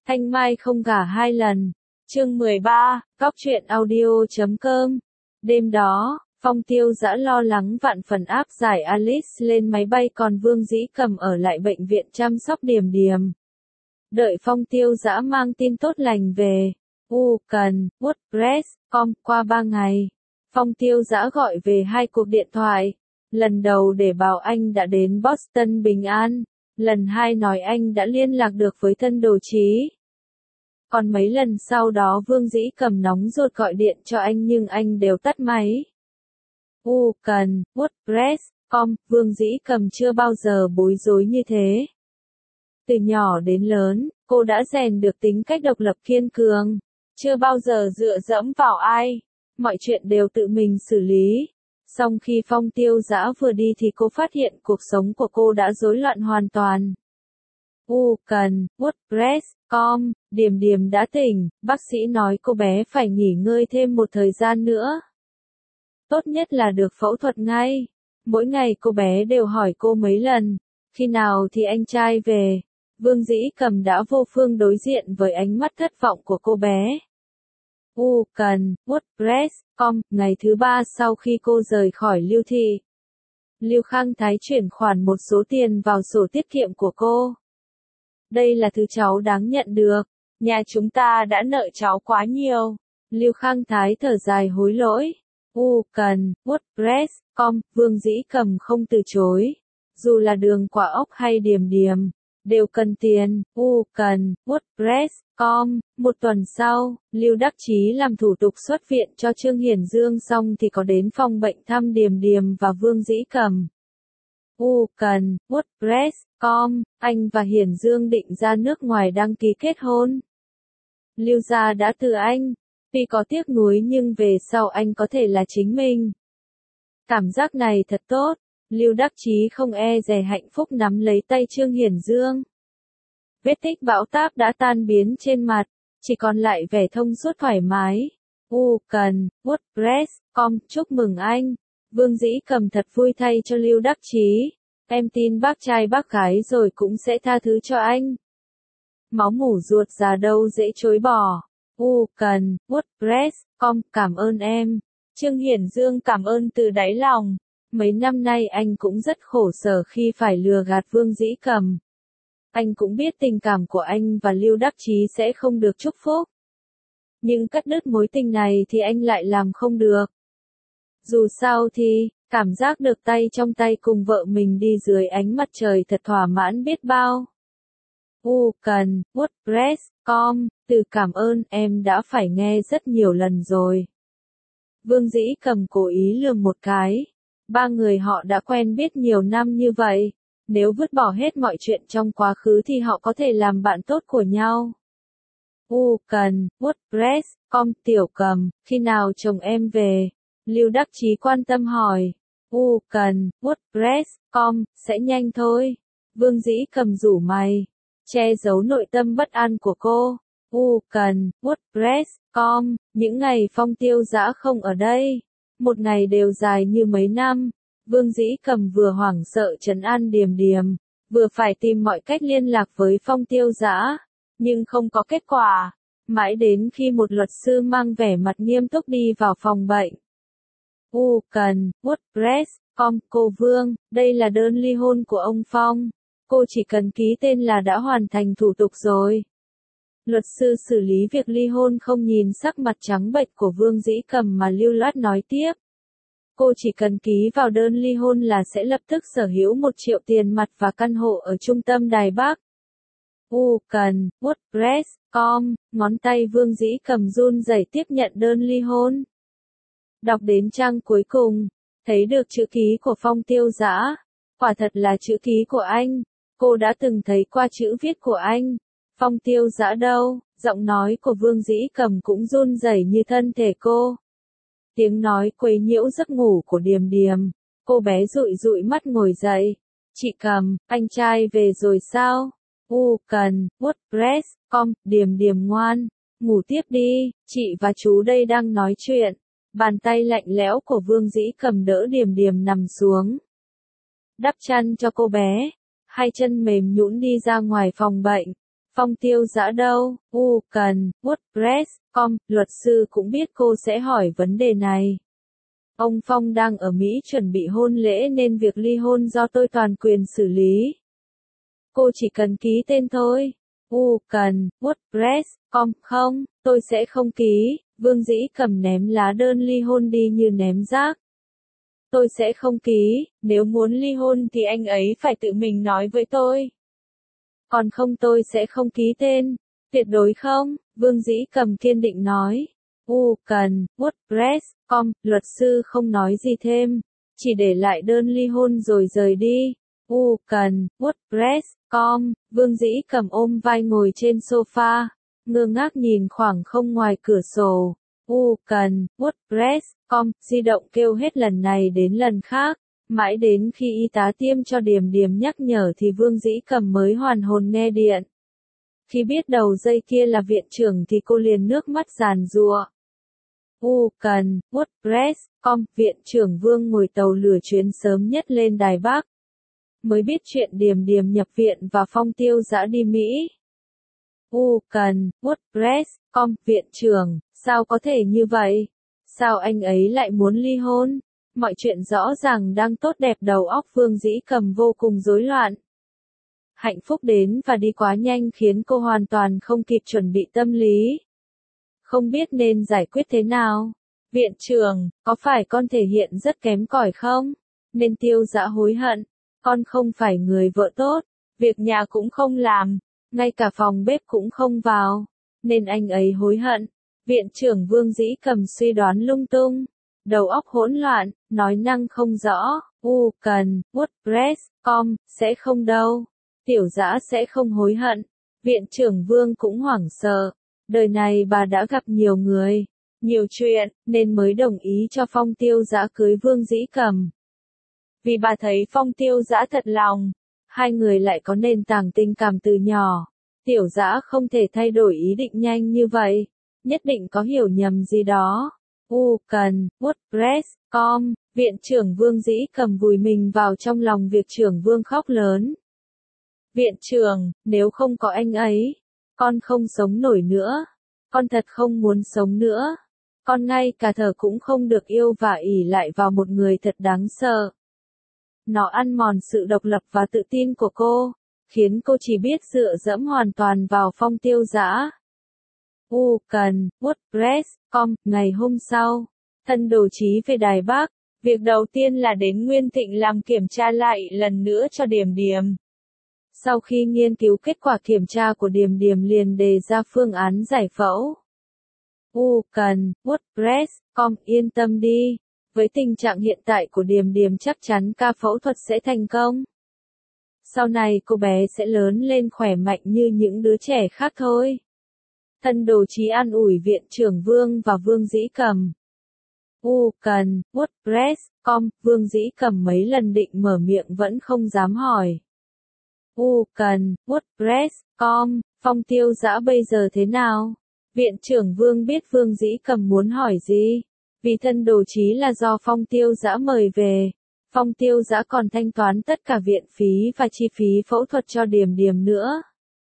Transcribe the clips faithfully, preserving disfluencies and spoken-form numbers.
Thanh Mai không gả hai lần. Chương mười ba, Cóc truyện audio chấm com. Đêm đó, Phong Tiêu Dã lo lắng vạn phần áp giải Alice lên máy bay, còn Vương Dĩ Cầm ở lại bệnh viện chăm sóc Điềm Điềm. Đợi Phong Tiêu Dã mang tin tốt lành về. U cần, WordPress, com qua ba ngày. Phong Tiêu Dã gọi về hai cuộc điện thoại. Lần đầu để bảo anh đã đến Boston bình an. Lần hai nói anh đã liên lạc được với thân đồ Chí. Còn mấy lần sau đó Vương Dĩ Cầm nóng ruột gọi điện cho anh nhưng anh đều tắt máy. U cần, WordPress, com, Vương Dĩ Cầm chưa bao giờ bối rối như thế. Từ nhỏ đến lớn, cô đã rèn được tính cách độc lập kiên cường, chưa bao giờ dựa dẫm vào ai, mọi chuyện đều tự mình xử lý. Song khi Phong Tiêu Dã vừa đi thì cô phát hiện cuộc sống của cô đã rối loạn hoàn toàn. U cần, WordPress, com, Điềm Điềm đã tỉnh, bác sĩ nói cô bé phải nghỉ ngơi thêm một thời gian nữa. Tốt nhất là được phẫu thuật ngay. Mỗi ngày cô bé đều hỏi cô mấy lần, khi nào thì anh trai về. Vương Dĩ Cầm đã vô phương đối diện với ánh mắt thất vọng của cô bé. U cần, WordPress, com, ngày thứ ba sau khi cô rời khỏi Lưu Thị. Lưu Khang Thái chuyển khoản một số tiền vào sổ tiết kiệm của cô. Đây là thứ cháu đáng nhận được, nhà chúng ta đã nợ cháu quá nhiều. Lưu Khang Thái thở dài hối lỗi. U cần, WordPress, com, Vương Dĩ Cầm không từ chối. Dù là Đường Quả Ốc hay Điềm Điềm, đều cần tiền. U cần, WordPress, com. Một tuần sau, Lưu Đắc Chí làm thủ tục xuất viện cho Trương Hiển Dương xong thì có đến phòng bệnh thăm Điềm Điềm và Vương Dĩ Cầm. U cần, WordPress, com, anh và Hiển Dương định ra nước ngoài đăng ký kết hôn. Lưu gia đã từ anh, tuy có tiếc nuối nhưng về sau anh có thể là chính mình. Cảm giác này thật tốt, Lưu Đắc Chí không e dè hạnh phúc nắm lấy tay Trương Hiển Dương. Vết tích bão táp đã tan biến trên mặt, chỉ còn lại vẻ thông suốt thoải mái. U cần, WordPress, com, chúc mừng anh. Vương Dĩ Cầm thật vui thay cho Lưu Đắc Chí. Em tin bác trai bác gái rồi cũng sẽ tha thứ cho anh. Máu mủ ruột già đâu dễ chối bỏ. U cần, WordPress, com, cảm ơn em. Trương Hiển Dương cảm ơn từ đáy lòng. Mấy năm nay anh cũng rất khổ sở khi phải lừa gạt Vương Dĩ Cầm. Anh cũng biết tình cảm của anh và Lưu Đắc Chí sẽ không được chúc phúc. Nhưng cắt đứt mối tình này thì anh lại làm không được. Dù sao thì, cảm giác được tay trong tay cùng vợ mình đi dưới ánh mặt trời thật thỏa mãn biết bao. U cần, WordPress, com, từ cảm ơn em đã phải nghe rất nhiều lần rồi. Vương Dĩ Cầm cố ý lườm một cái. Ba người họ đã quen biết nhiều năm như vậy. Nếu vứt bỏ hết mọi chuyện trong quá khứ thì họ có thể làm bạn tốt của nhau. U cần, WordPress, com, Tiểu Cầm, khi nào chồng em về? Lưu Đắc Chí quan tâm hỏi. U cần, WordPress, com, sẽ nhanh thôi. Vương Dĩ Cầm rủ mày, che giấu nội tâm bất an của cô. U cần, WordPress, com, những ngày Phong Tiêu Dã không ở đây. Một ngày đều dài như mấy năm. Vương Dĩ Cầm vừa hoảng sợ trấn an Điềm Điềm, vừa phải tìm mọi cách liên lạc với Phong Tiêu Dã, nhưng không có kết quả. Mãi đến khi một luật sư mang vẻ mặt nghiêm túc đi vào phòng bệnh. U cần, WordPress, com, cô Vương, đây là đơn ly hôn của ông Phong. Cô chỉ cần ký tên là đã hoàn thành thủ tục rồi. Luật sư xử lý việc ly hôn không nhìn sắc mặt trắng bệch của Vương Dĩ Cầm mà lưu loát nói tiếp. Cô chỉ cần ký vào đơn ly hôn là sẽ lập tức sở hữu một triệu tiền mặt và căn hộ ở trung tâm Đài Bắc. U cần, WordPress, com, ngón tay Vương Dĩ Cầm run rẩy tiếp nhận đơn ly hôn. Đọc đến trang cuối cùng, thấy được chữ ký của Phong Tiêu Dã. Quả thật là chữ ký của anh. Cô đã từng thấy qua chữ viết của anh. Phong Tiêu Dã đâu? Giọng nói của Vương Dĩ Cầm cũng run rẩy như thân thể cô. Tiếng nói quấy nhiễu giấc ngủ của Điềm Điềm. Cô bé dụi dụi mắt ngồi dậy. Chị Cầm, anh trai về rồi sao? U cần, WordPress, com, Điềm Điềm ngoan. Ngủ tiếp đi, chị và chú đây đang nói chuyện. Bàn tay lạnh lẽo của Vương Dĩ Cầm đỡ Điềm Điềm nằm xuống. Đắp chăn cho cô bé. Hai chân mềm nhũn đi ra ngoài phòng bệnh. Phong Tiêu Dã đâu? U cần, WordPress chấm com, luật sư cũng biết cô sẽ hỏi vấn đề này. Ông Phong đang ở Mỹ chuẩn bị hôn lễ nên việc ly hôn do tôi toàn quyền xử lý. Cô chỉ cần ký tên thôi. U cần, WordPress chấm com, không, tôi sẽ không ký. Vương Dĩ Cầm ném lá đơn ly hôn đi như ném rác. Tôi sẽ không ký, nếu muốn ly hôn thì anh ấy phải tự mình nói với tôi. Còn không tôi sẽ không ký tên. Tuyệt đối không, Vương Dĩ Cầm kiên định nói. U cần, WordPress chấm com, luật sư không nói gì thêm, chỉ để lại đơn ly hôn rồi rời đi. U cần, WordPress chấm com, Vương Dĩ Cầm ôm vai ngồi trên sofa, ngơ ngác nhìn khoảng không ngoài cửa sổ. U cần, WordPress chấm com, di động kêu hết lần này đến lần khác, mãi đến khi y tá tiêm cho Điềm Điềm nhắc nhở thì Vương Dĩ Cầm mới hoàn hồn nghe điện. Khi biết đầu dây kia là viện trưởng thì cô liền nước mắt giàn giụa. U cần, WordPress chấm com, viện trưởng Vương ngồi tàu lửa chuyến sớm nhất lên Đài Bắc. Mới biết chuyện Điềm Điềm nhập viện và Phong Tiêu Dã đi Mỹ. U cần, WordPress chấm com, viện trưởng, sao có thể như vậy? Sao anh ấy lại muốn ly hôn? Mọi chuyện rõ ràng đang tốt đẹp, đầu óc Vương Dĩ Cầm vô cùng rối loạn. Hạnh phúc đến và đi quá nhanh khiến cô hoàn toàn không kịp chuẩn bị tâm lý. Không biết nên giải quyết thế nào. Viện trưởng, có phải con thể hiện rất kém cỏi không? Nên Tiêu Dã hối hận. Con không phải người vợ tốt, việc nhà cũng không làm, ngay cả phòng bếp cũng không vào, nên anh ấy hối hận. Viện trưởng Vương Dĩ Cầm suy đoán lung tung, đầu óc hỗn loạn, nói năng không rõ. U cần, WordPress chấm com, sẽ không đâu. Tiểu Dã sẽ không hối hận. Viện trưởng Vương cũng hoảng sợ. Đời này bà đã gặp nhiều người, nhiều chuyện, nên mới đồng ý cho Phong Tiêu Dã cưới Vương Dĩ Cầm. Vì bà thấy Phong Tiêu Dã thật lòng, hai người lại có nền tảng tình cảm từ nhỏ. Tiểu Dã không thể thay đổi ý định nhanh như vậy, nhất định có hiểu nhầm gì đó. U cần, WordPress chấm com, viện trưởng Vương Dĩ Cầm vùi mình vào trong lòng việc trưởng Vương khóc lớn. Viện trưởng, nếu không có anh ấy, con không sống nổi nữa. Con thật không muốn sống nữa. Con ngay cả thở cũng không được, yêu và ỷ lại vào một người thật đáng sợ. Nó ăn mòn sự độc lập và tự tin của cô, khiến cô chỉ biết dựa dẫm hoàn toàn vào Phong Tiêu Dã. U cần, WordPress chấm com, ngày hôm sau, Thân Đồ Chí về Đài Bắc, việc đầu tiên là đến Nguyên Thịnh làm kiểm tra lại lần nữa cho Điềm Điềm. Sau khi nghiên cứu kết quả kiểm tra của Điềm Điềm liền đề ra phương án giải phẫu. U cần, WordPress chấm com, yên tâm đi, với tình trạng hiện tại của Điềm Điềm chắc chắn ca phẫu thuật sẽ thành công. Sau này cô bé sẽ lớn lên khỏe mạnh như những đứa trẻ khác thôi. Thân Đồ Chí an ủi viện trưởng Vương và Vương Dĩ Cầm. U cần, WordPress chấm com, Vương Dĩ Cầm mấy lần định mở miệng vẫn không dám hỏi. U cần, WordPress chấm com, Phong Tiêu Dã bây giờ thế nào? Viện trưởng Vương biết Vương Dĩ Cầm muốn hỏi gì. Vì Thân Đồ Chí là do Phong Tiêu Dã mời về, Phong Tiêu Dã còn thanh toán tất cả viện phí và chi phí phẫu thuật cho Điềm Điềm nữa.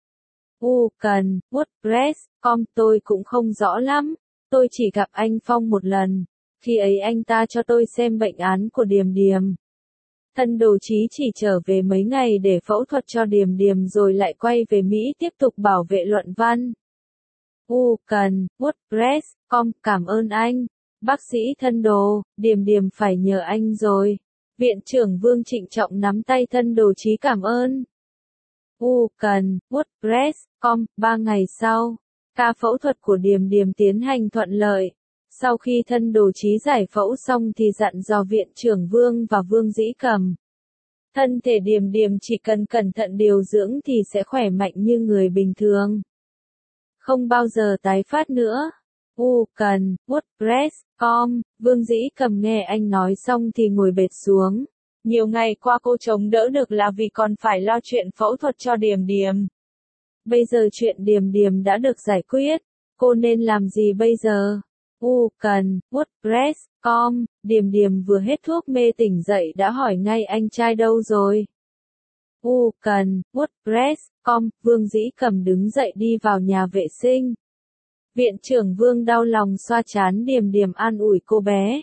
U cần, WordPress chấm com, tôi cũng không rõ lắm, tôi chỉ gặp anh Phong một lần, khi ấy anh ta cho tôi xem bệnh án của Điềm Điềm. Thân Đồ Chí chỉ trở về mấy ngày để phẫu thuật cho Điềm Điềm rồi lại quay về Mỹ tiếp tục bảo vệ luận văn. U cần, WordPress chấm com, cảm ơn anh. Bác sĩ Thân Đồ, Điềm Điềm phải nhờ anh rồi. Viện trưởng Vương trịnh trọng nắm tay Thân Đồ Chí cảm ơn. U cần, WordPress chấm com, ba ngày sau, ca phẫu thuật của Điềm Điềm tiến hành thuận lợi. Sau khi Thân Đồ Chí giải phẫu xong thì dặn dò viện trưởng Vương và Vương Dĩ Cầm. Thân thể Điềm Điềm chỉ cần cẩn thận điều dưỡng thì sẽ khỏe mạnh như người bình thường. Không bao giờ tái phát nữa. U cần, WordPress chấm com, Vương Dĩ Cầm nghe anh nói xong thì ngồi bệt xuống. Nhiều ngày qua cô chống đỡ được là vì còn phải lo chuyện phẫu thuật cho Điềm Điềm. Bây giờ chuyện Điềm Điềm đã được giải quyết, cô nên làm gì bây giờ? U cần, WordPress chấm com, Điềm Điềm vừa hết thuốc mê tỉnh dậy đã hỏi ngay anh trai đâu rồi. U cần, WordPress chấm com, Vương Dĩ Cầm đứng dậy đi vào nhà vệ sinh. Viện trưởng Vương đau lòng xoa trán Điềm Điềm an ủi cô bé.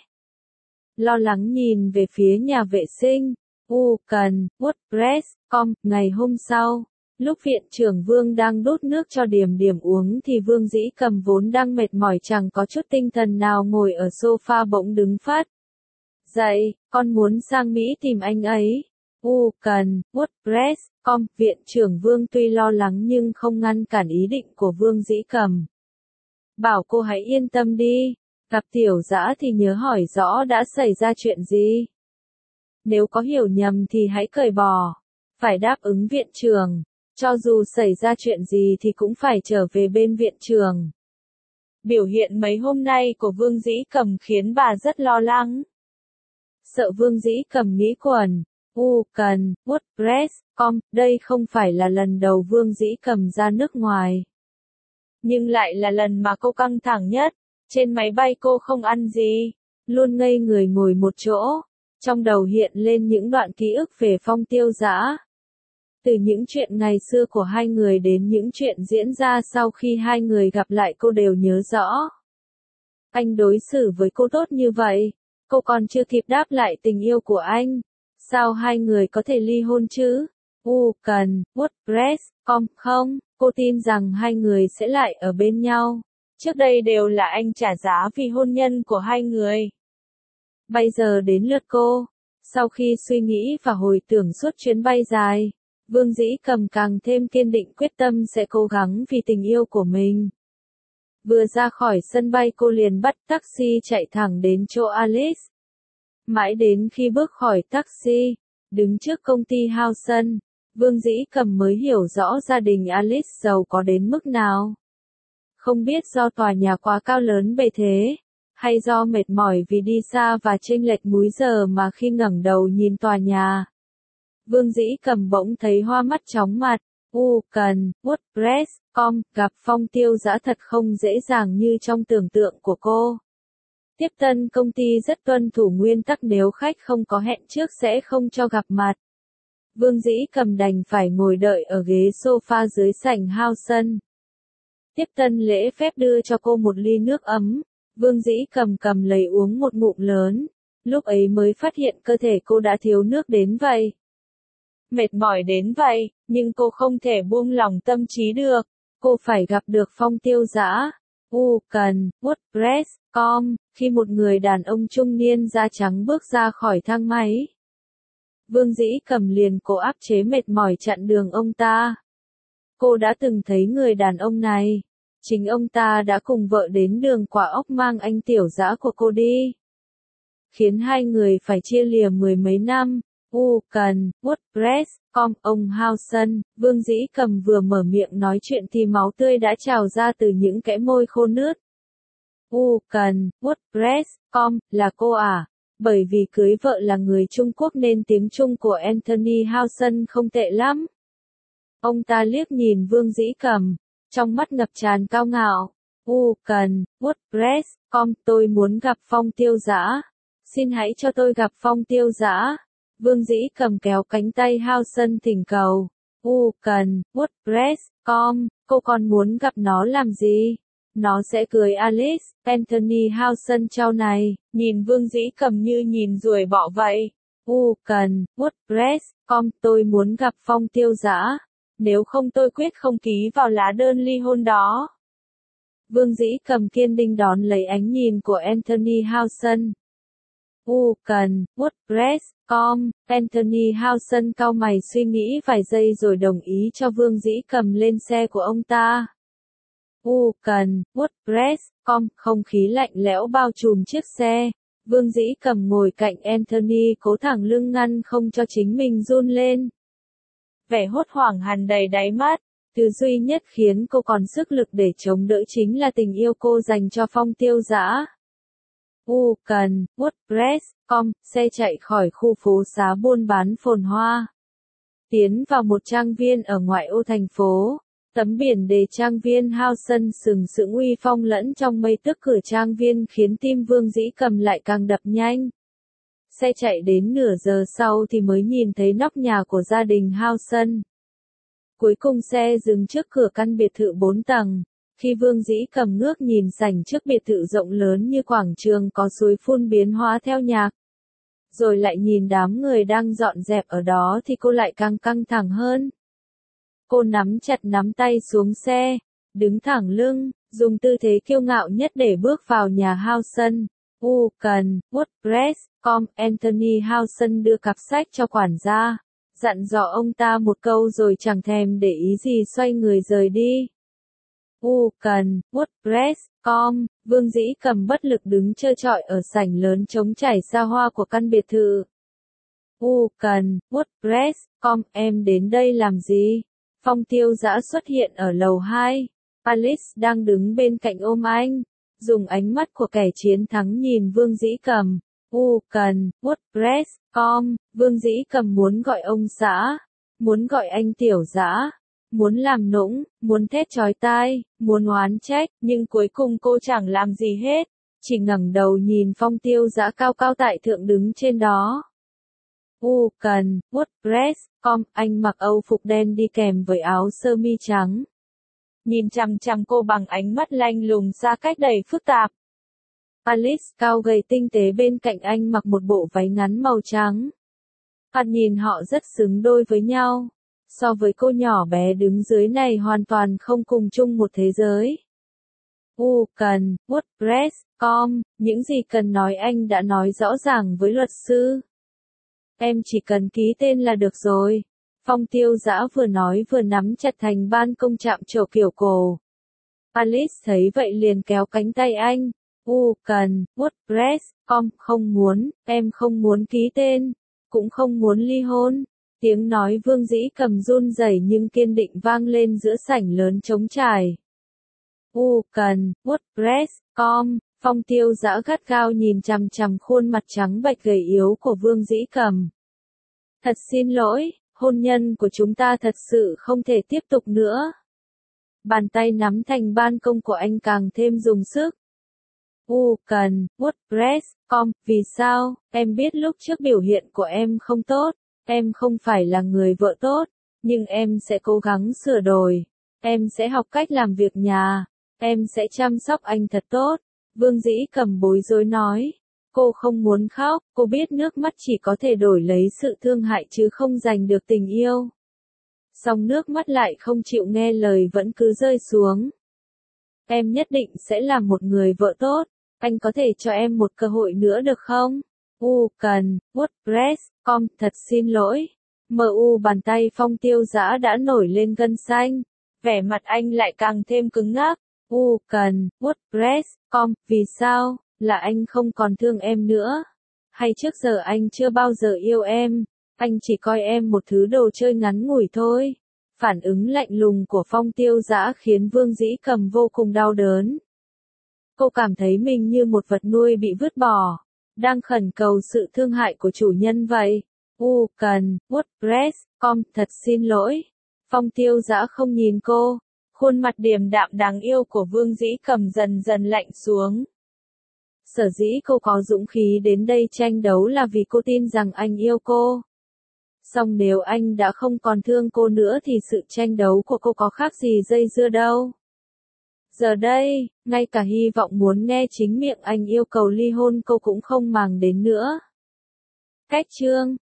Lo lắng nhìn về phía nhà vệ sinh. U cần, WordPress, com, ngày hôm sau. Lúc viện trưởng Vương đang đút nước cho Điềm Điềm uống thì Vương Dĩ Cầm vốn đang mệt mỏi chẳng có chút tinh thần nào ngồi ở sofa bỗng đứng phát. Dậy, con muốn sang Mỹ tìm anh ấy. U cần, WordPress, com, viện trưởng Vương tuy lo lắng nhưng không ngăn cản ý định của Vương Dĩ Cầm. Bảo cô hãy yên tâm đi, gặp Tiểu Dã thì nhớ hỏi rõ đã xảy ra chuyện gì. Nếu có hiểu nhầm thì hãy cởi bỏ, phải đáp ứng viện trưởng, cho dù xảy ra chuyện gì thì cũng phải trở về bên viện trưởng. Biểu hiện mấy hôm nay của Vương Dĩ Cầm khiến bà rất lo lắng. Sợ Vương Dĩ Cầm nghĩ quẩn. U cần, WordPress, com, đây không phải là lần đầu Vương Dĩ Cầm ra nước ngoài. Nhưng lại là lần mà cô căng thẳng nhất, trên máy bay cô không ăn gì, luôn ngây người ngồi một chỗ, trong đầu hiện lên những đoạn ký ức về Phong Tiêu Dã. Từ những chuyện ngày xưa của hai người đến những chuyện diễn ra sau khi hai người gặp lại cô đều nhớ rõ. Anh đối xử với cô tốt như vậy, cô còn chưa kịp đáp lại tình yêu của anh. Sao hai người có thể ly hôn chứ? U cần, WordPress, com, không, cô tin rằng hai người sẽ lại ở bên nhau. Trước đây đều là anh trả giá vì hôn nhân của hai người. Bây giờ đến lượt cô. Sau khi suy nghĩ và hồi tưởng suốt chuyến bay dài, Vương Dĩ Cầm càng thêm kiên định quyết tâm sẽ cố gắng vì tình yêu của mình. Vừa ra khỏi sân bay cô liền bắt taxi chạy thẳng đến chỗ Alice. Mãi đến khi bước khỏi taxi, đứng trước công ty Howson, Vương Dĩ Cầm mới hiểu rõ gia đình Alice giàu có đến mức nào. Không biết do tòa nhà quá cao lớn bề thế, hay do mệt mỏi vì đi xa và chênh lệch múi giờ mà khi ngẩng đầu nhìn tòa nhà, Vương Dĩ Cầm bỗng thấy hoa mắt chóng mặt. U cần, WordPress, com, gặp Phong Tiêu Dã thật không dễ dàng như trong tưởng tượng của cô. Tiếp tân công ty rất tuân thủ nguyên tắc nếu khách không có hẹn trước sẽ không cho gặp mặt. Vương Dĩ Cầm đành phải ngồi đợi ở ghế sofa dưới sảnh Howson. Tiếp tân lễ phép đưa cho cô một ly nước ấm, Vương Dĩ Cầm cầm lấy uống một ngụm lớn, lúc ấy mới phát hiện cơ thể cô đã thiếu nước đến vậy. Mệt mỏi đến vậy, nhưng cô không thể buông lỏng tâm trí được, cô phải gặp được Phong Tiêu Dã. U cần, WordPress, com, khi một người đàn ông trung niên da trắng bước ra khỏi thang máy. Vương Dĩ Cầm liền cố áp chế mệt mỏi chặn đường ông ta. Cô đã từng thấy người đàn ông này. Chính ông ta đã cùng vợ đến đường Quả Ốc mang anh Tiểu Dã của cô đi. Khiến hai người phải chia lìa mười mấy năm. U cần, WordPress, com, ông Howson, Vương Dĩ Cầm vừa mở miệng nói chuyện thì máu tươi đã trào ra từ những kẽ môi khô nướt. U cần, WordPress, com, là cô à? Bởi vì cưới vợ là người Trung Quốc nên tiếng Trung của Anthony Howson không tệ lắm. Ông ta liếc nhìn Vương Dĩ Cầm, trong mắt ngập tràn cao ngạo. U cần, WordPress, com, tôi muốn gặp Phong Tiêu Dã. Xin hãy cho tôi gặp Phong Tiêu Dã. Vương Dĩ Cầm kéo cánh tay Howson thỉnh cầu. U cần, WordPress, com, cô còn muốn gặp nó làm gì? Nó sẽ cưới Alice. Anthony Howson trao này, nhìn Vương Dĩ Cầm như nhìn ruồi bọ vậy. U cần, WordPress, com, tôi muốn gặp Phong Tiêu Dã. Nếu không tôi quyết không ký vào lá đơn ly hôn đó. Vương Dĩ Cầm kiên định đón lấy ánh nhìn của Anthony Howson. U cần, WordPress, com, Anthony Howson cau mày suy nghĩ vài giây rồi đồng ý cho Vương Dĩ Cầm lên xe của ông ta. U cần, WordPress, com, không khí lạnh lẽo bao trùm chiếc xe. Vương Dĩ Cầm ngồi cạnh Anthony cố thẳng lưng ngăn không cho chính mình run lên. Vẻ hốt hoảng hằn đầy đáy mắt, thứ duy nhất khiến cô còn sức lực để chống đỡ chính là tình yêu cô dành cho Phong Tiêu Dã. U cần, WordPress, com, xe chạy khỏi khu phố xá buôn bán phồn hoa. Tiến vào một trang viên ở ngoại ô thành phố, tấm biển đề trang viên Howson sừng sững uy phong lẫn trong mây tức cửa trang viên khiến tim Vương Dĩ Cầm lại càng đập nhanh. Xe chạy đến nửa giờ sau thì mới nhìn thấy nóc nhà của gia đình Howson. Cuối cùng xe dừng trước cửa căn biệt thự bốn tầng. Khi Vương Dĩ Cầm ngước nhìn sảnh trước biệt thự rộng lớn như quảng trường có suối phun biến hóa theo nhạc, rồi lại nhìn đám người đang dọn dẹp ở đó thì cô lại càng căng thẳng hơn. Cô nắm chặt nắm tay xuống xe, đứng thẳng lưng, dùng tư thế kiêu ngạo nhất để bước vào nhà Howson. U cần, WordPress, com, Anthony Howson đưa cặp sách cho quản gia, dặn dò ông ta một câu rồi chẳng thèm để ý gì xoay người rời đi. U cần, WordPress, com, Vương Dĩ Cầm bất lực đứng trơ trọi ở sảnh lớn trống trải xa hoa của căn biệt thự. U cần, WordPress, com, em đến đây làm gì? Phong Tiêu Dã xuất hiện ở lầu hai. Alice đang đứng bên cạnh ôm anh, dùng ánh mắt của kẻ chiến thắng nhìn Vương Dĩ Cầm. U cần, WordPress, com, Vương Dĩ Cầm muốn gọi ông xã, muốn gọi anh Tiểu Dã, muốn làm nũng, muốn thét chói tai, muốn oán trách, nhưng cuối cùng cô chẳng làm gì hết, chỉ ngẩng đầu nhìn Phong Tiêu Dã cao cao tại thượng đứng trên đó. U cần, WordPress, com, anh mặc âu phục đen đi kèm với áo sơ mi trắng. Nhìn chằm chằm cô bằng ánh mắt lạnh lùng xa cách đầy phức tạp. Alice cao gầy tinh tế bên cạnh anh mặc một bộ váy ngắn màu trắng. Hắn nhìn họ rất xứng đôi với nhau. So với cô nhỏ bé đứng dưới này hoàn toàn không cùng chung một thế giới. U cần, WordPress, com, những gì cần nói anh đã nói rõ ràng với luật sư. Em chỉ cần ký tên là được rồi. Phong Tiêu Dã vừa nói vừa nắm chặt thành ban công chạm trổ kiểu cổ. Alice thấy vậy liền kéo cánh tay anh. U cần, WordPress, com, không muốn, em không muốn ký tên, cũng không muốn ly hôn. Tiếng nói Vương Dĩ Cầm run rẩy nhưng kiên định vang lên giữa sảnh lớn trống trải. U cần, WordPress, com, Phong Tiêu Dã gắt gao nhìn chằm chằm khuôn mặt trắng bệch gầy yếu của Vương Dĩ Cầm. Thật xin lỗi, hôn nhân của chúng ta thật sự không thể tiếp tục nữa. Bàn tay nắm thành ban công của anh càng thêm dùng sức. U cần, WordPress, com, vì sao, em biết lúc trước biểu hiện của em không tốt, em không phải là người vợ tốt, nhưng em sẽ cố gắng sửa đổi, em sẽ học cách làm việc nhà, em sẽ chăm sóc anh thật tốt. Vương Dĩ Cầm bối rối nói. Cô không muốn khóc, cô biết nước mắt chỉ có thể đổi lấy sự thương hại chứ không giành được tình yêu. Song nước mắt lại không chịu nghe lời vẫn cứ rơi xuống. Em nhất định sẽ là một người vợ tốt, anh có thể cho em một cơ hội nữa được không? U cần, WordPress, com, thật xin lỗi. Mờ u bàn tay Phong Tiêu Dã đã nổi lên gân xanh, vẻ mặt anh lại càng thêm cứng ngắc. U cần, WordPress, com, vì sao? Là anh không còn thương em nữa? Hay trước giờ anh chưa bao giờ yêu em? Anh chỉ coi em một thứ đồ chơi ngắn ngủi thôi. Phản ứng lạnh lùng của Phong Tiêu Dã khiến Vương Dĩ Cầm vô cùng đau đớn. Cô cảm thấy mình như một vật nuôi bị vứt bỏ, đang khẩn cầu sự thương hại của chủ nhân vậy. U cần, WordPress, com, thật xin lỗi. Phong Tiêu Dã không nhìn cô, khuôn mặt điềm đạm đáng yêu của Vương Dĩ Cầm dần dần lạnh xuống. Sở dĩ cô có dũng khí đến đây tranh đấu là vì cô tin rằng anh yêu cô. Song nếu anh đã không còn thương cô nữa thì sự tranh đấu của cô có khác gì dây dưa đâu. Giờ đây, ngay cả hy vọng muốn nghe chính miệng anh yêu cầu ly hôn cô cũng không màng đến nữa. Cách chương